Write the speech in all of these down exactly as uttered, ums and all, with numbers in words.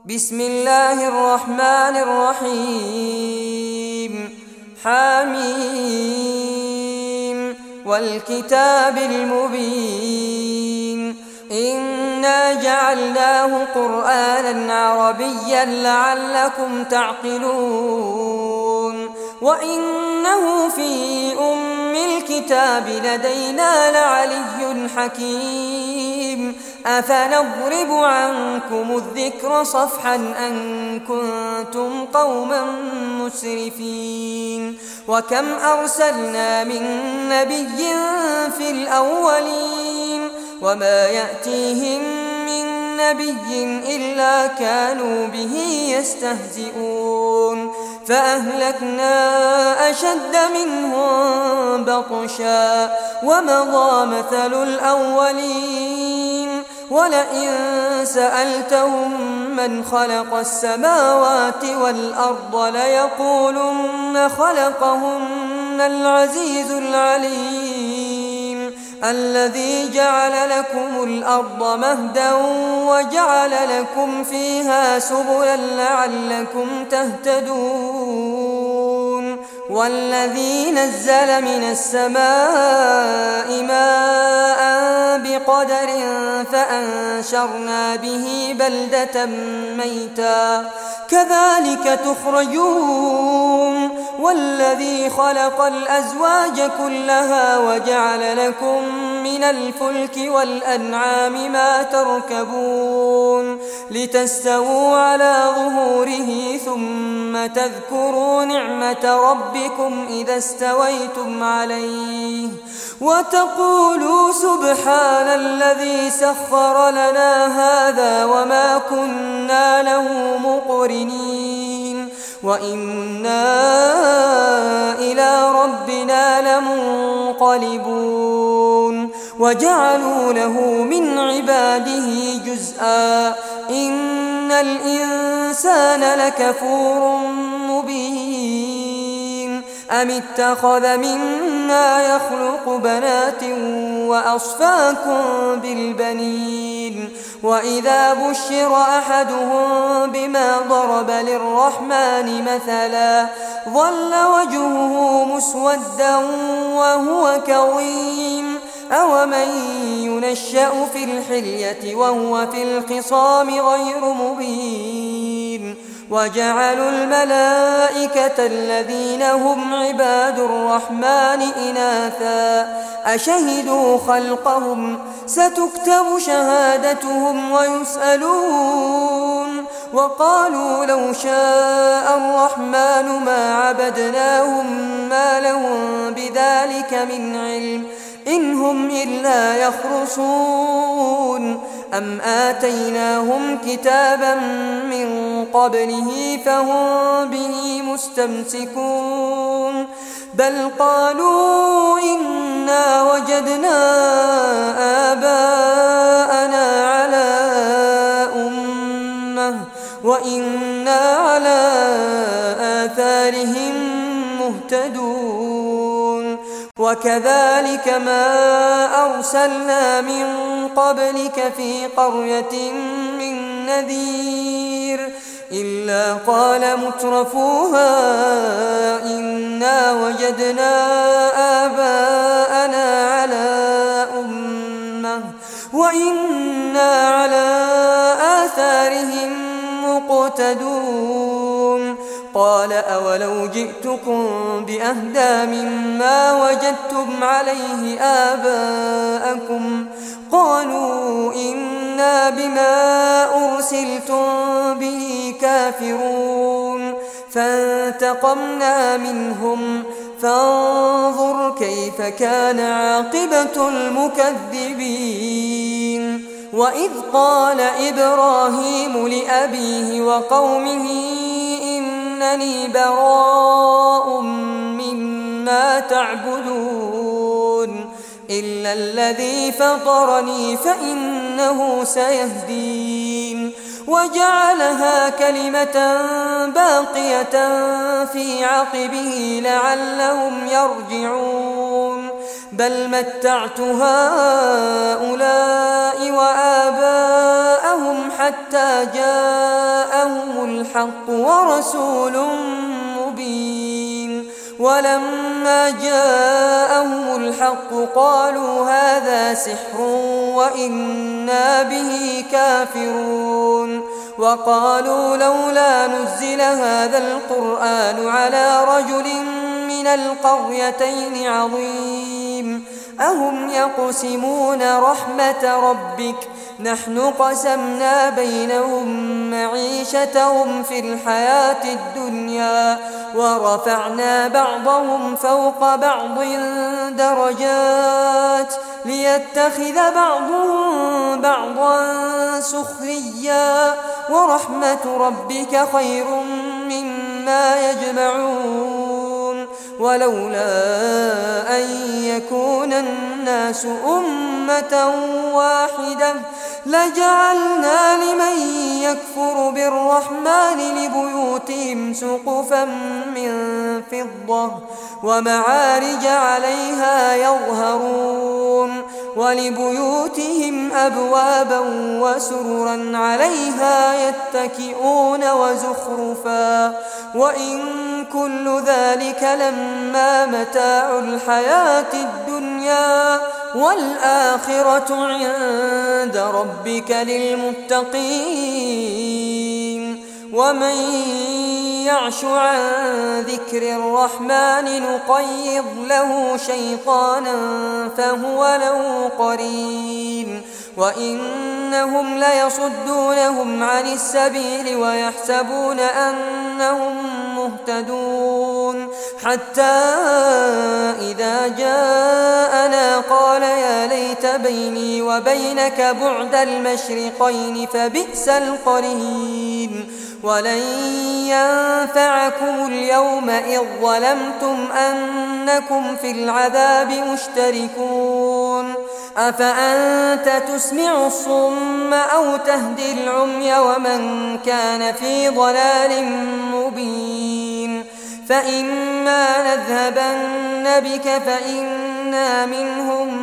بسم الله الرحمن الرحيم حميم والكتاب المبين إنا جعلناه قرآنا عربيا لعلكم تعقلون وإنه في أم الكتاب لدينا لعلي حكيم أفنضرب عنكم الذكر صفحا أن كنتم قوما مسرفين وكم أرسلنا من نبي في الأولين وما يأتيهم من نبي إلا كانوا به يستهزئون فأهلكنا أشد منهم بطشا ومضى مثل الأولين ولئن سألتهم من خلق السماوات والأرض ليقولن خلقهن العزيز العليم الذي جعل لكم الأرض مهدا وجعل لكم فيها سبلا لعلكم تهتدون والذي نزل من السماء ماء بقدر فأنشرنا به بلدة ميتا كذلك تخرجون والذي خلق الأزواج كلها وجعل لكم من الفلك والأنعام ما تركبون لتستووا على ظهوره ثم تذكروا نعمة ربكم إذا استويتم عليه وتقولوا سبحان الذي سخر لنا هذا وما كنا له مقرنين وإنا إلى ربنا لمنقلبون وجعلوا له من عباده جزءا إن الإنسان لكفور مبين أم اتخذ مما يخلق بنات وأصفاكم بالبنين وإذا بشر أحدهم بما ضرب للرحمن مثلا ظل وجهه مسودا وهو كظيم أومن ينشأ في الحلية وهو في الخصام غير مبين وجعلوا الملائكة الذين هم عباد الرحمن إناثا أشهدوا خلقهم ستكتب شهادتهم ويسألون وقالوا لو شاء الرحمن ما عبدناهم ما لهم بذلك من علم إن هم إلا يخرصون أم آتيناهم كتابا من قبله فهم به مستمسكون بل قالوا إنا وجدنا آباءنا على أمة وإنا على آثارهم مهتدون وكذلك ما أرسلنا من قبلك في قرية من نذير إلا قال مترفوها إنا وجدنا آباءنا على أمة وإنا على آثارهم مقتدون قال أولو جئتكم بأهدى مما وجدتم عليه آباءكم قالوا إنا بما أرسلتم به كافرون فانتقمنا منهم فانظر كيف كان عاقبة المكذبين وإذ قال إبراهيم لأبيه وقومه إنني براء مما تعبدون إلا الذي فطرني فإنه سيهدين وجعلها كلمة باقية في عقبه لعلهم يرجعون بل متعت هؤلاء وآباءهم حتى جاءهم الحق ورسول مبين ولما جاءهم الحق قالوا هذا سحر وإنا به كافرون وقالوا لولا نزل هذا القرآن على رجل من القريتين عظيم أهم يقسمون رحمة ربك نحن قسمنا بينهم معيشتهم في الحياة الدنيا ورفعنا بعضهم فوق بعض درجات ليتخذ بعضهم بعضا سخريا ورحمة ربك خير مما يجمعون ولولا أن يكون الناس أمة واحدة لجعلنا لمن يكفر بالرحمن لبيوتهم سقفا من فضة ومعارج عليها يظهرون ولبيوتهم أبوابا وسررا عليها يتكئون وزخرفا وإن كل ذلك لما متاع الحياة الدنيا والآخرة عند ربك للمتقين ومن يعش عن ذكر الرحمن نقيض له شيطانا فهو له قرين وإنهم ليصدونهم عن السبيل ويحسبون أنهم مهتدون حتى إذا جاءنا قال يا ليت بيني وبينك بعد المشرقين فبئس القرين ولن ينفعكم اليوم إذ ظلمتم أنكم في العذاب مشتركون أفأنت تسمع الصم أو تهدي العمي ومن كان في ضلال مبين فإما نذهبن بك فإنا منهم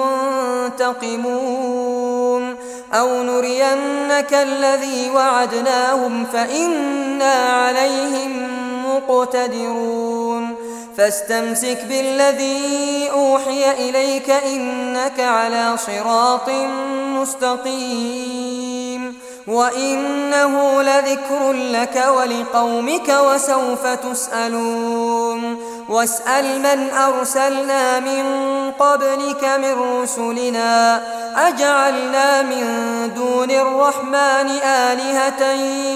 منتقمون أو نرينك الذي وعدناهم فإنا عليهم مقتدرون فاستمسك بالذي أوحي إليك إنك على صراط مستقيم وإنه لذكر لك ولقومك وسوف تسألون واسأل من أرسلنا من قبلك من رسلنا أجعلنا من دون الرحمن آلهة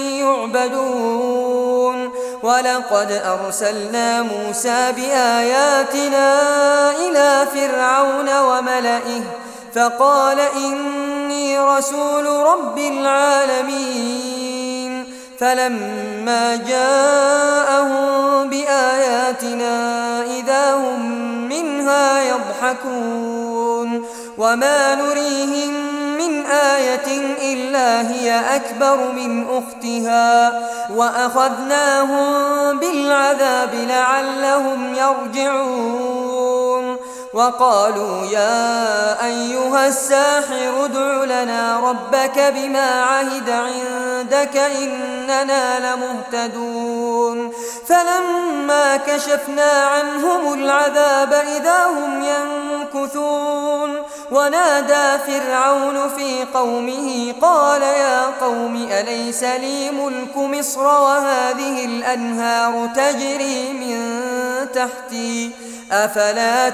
يعبدون ولقد أرسلنا موسى بآياتنا إلى فرعون وملئه فقال إني رسول رب العالمين فلما جاءهم بآياتنا إذا هم منها يضحكون وما نريهم من آية إلا هي أكبر من أختها وأخذناهم بالعذاب لعلهم يرجعون وقالوا يا أيها الساحر ادع لنا ربك بما عهد عندك إننا لمهتدون فلما كشفنا عنهم العذاب إذا هم ينكثون ونادى فرعون في قومه قال يا قوم أليس لي ملك مصر وهذه الأنهار تجري من تحتي أفلا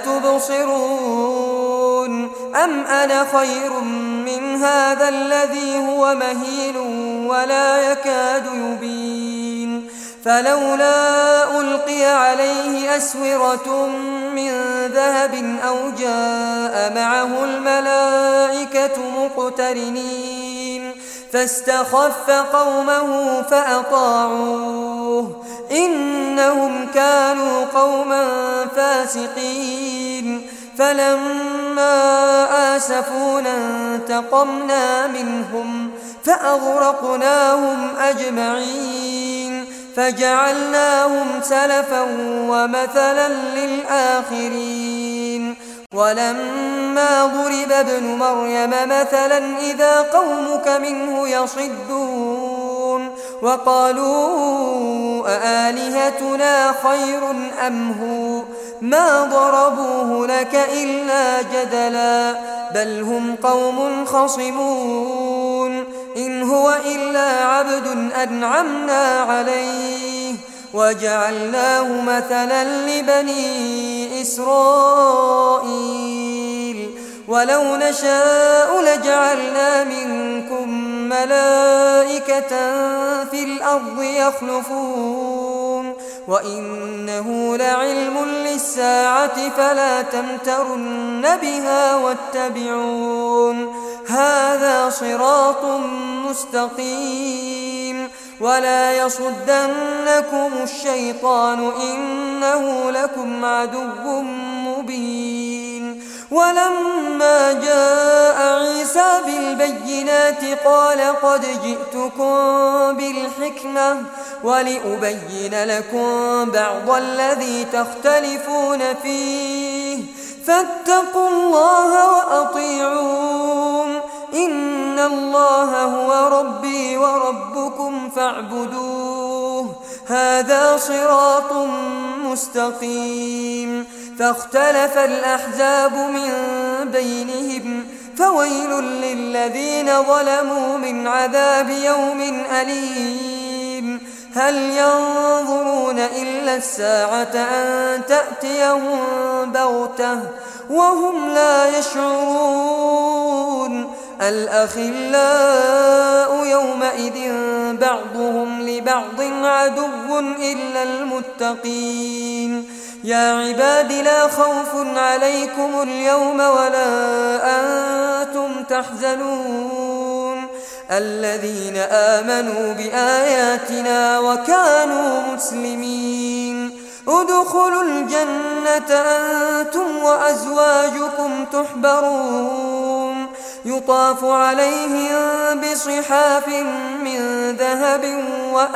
تبصرون أم أنا خير من هذا الذي هو مهين ولا يكاد يبين فلولا ألقي عليه أسورة من ذهب أو جاء معه الملائكة مقترنين فاستخف قومه فأطاعوه إنهم كانوا قوما فاسقين فلما آسفونا انتقمنا منهم فأغرقناهم أجمعين فجعلناهم سلفا ومثلا للآخرين ولما ضرب ابن مريم مثلا إذا قومك منه يصدون وقالوا أآلهتنا خير أم هو ما ضربوه لك إلا جدلا بل هم قوم خصمون إن هو إلا عبد أنعمنا عليه وجعلناه مثلا لبني إسرائيل ولو نشاء لجعلنا منكم ملائكة في الأرض يخلفون وإنه لعلم للساعة فلا تمترن بها واتبعون هذا صراط مستقيم ولا يصدنكم الشيطان إنه لكم عدو مبين ولما جاء عيسى بالبينات قال قد جئتكم بالحكمة ولأبين لكم بعض الذي تختلفون فيه فاتقوا الله وأطيعون إن الله هو ربي وربكم فاعبدوه هذا صراط مستقيم فاختلف الأحزاب من بينهم فويل للذين ظلموا من عذاب يوم أليم هل ينظرون إلا الساعة أن تأتيهم بغتة وهم لا يشعرون الأخلاء يومئذ بعضهم لبعض عدو إلا المتقين يا عباد لا خوف عليكم اليوم ولا أنتم تحزنون الذين آمنوا بآياتنا وكانوا مسلمين ادخلوا الجنة أنتم وأزواجكم تحبرون يطاف عليهم بصحاف من ذهب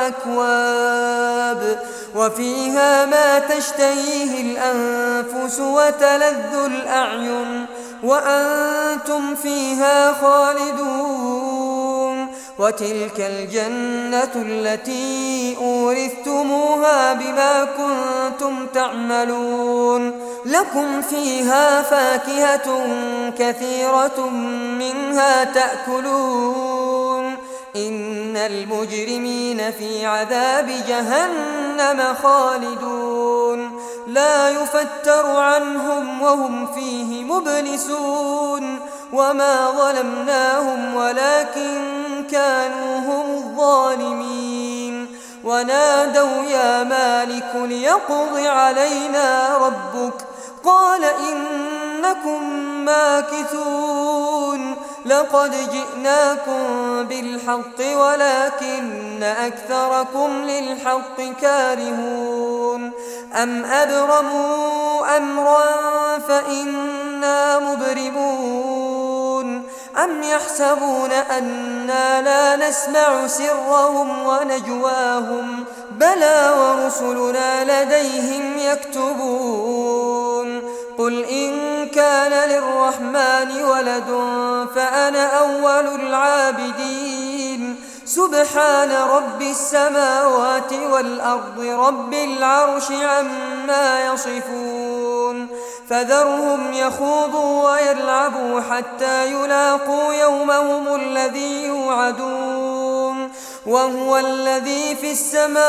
وأكواب وفيها ما تشتهيه الأنفس وتلذ الأعين وأنتم فيها خالدون وتلك الجنة التي أورثتموها بما كنتم تعملون لكم فيها فاكهة كثيرة منها تأكلون إن المجرمين في عذاب جهنم خالدون لا يفتر عنهم وهم فيه مبلسون وما ظلمناهم ولكن كانوا هم الظالمين ونادوا يا مالك ليقض علينا ربك قال إنكم ماكثون لقد جئناكم بالحق ولكن أكثركم للحق كارهون أم أبرموا أمرا فإنا مبرمون أم يحسبون أنا لا نسمع سرهم ونجواهم بلى ورسلنا لديهم يكتبون قل إن كان للرحمن ولد فأنا أول العابدين سبحان رب السماوات والأرض رب العرش عما يصفون فذرهم يخوضوا ويلعبوا حتى يلاقوا يومهم الذي يوعدون وهو الذي في السماء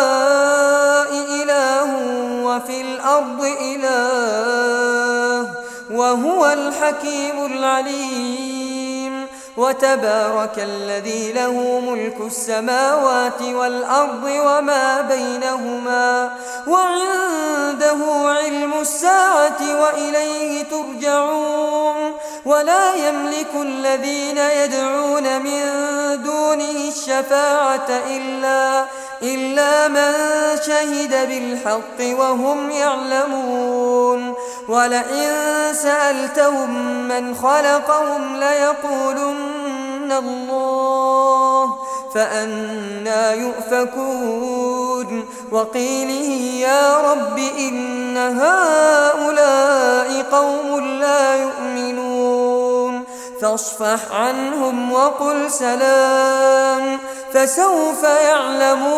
إله وفي الأرض إله وهو الحكيم العليم وتبارك الذي له ملك السماوات والأرض وما بينهما وعنده علم الساعة وإليه ترجعون ولا يملك الذين يدعون من دونه الشفاعة إلا إلا من شهد بالحق وهم يعلمون ولئن سألتهم من خلقهم ليقولن الله فأنى يؤفكون وقيله يا رب إن إن هؤلاء قوم لا يؤمنون فاصفح عنهم وقل سلام فسوف يعلمون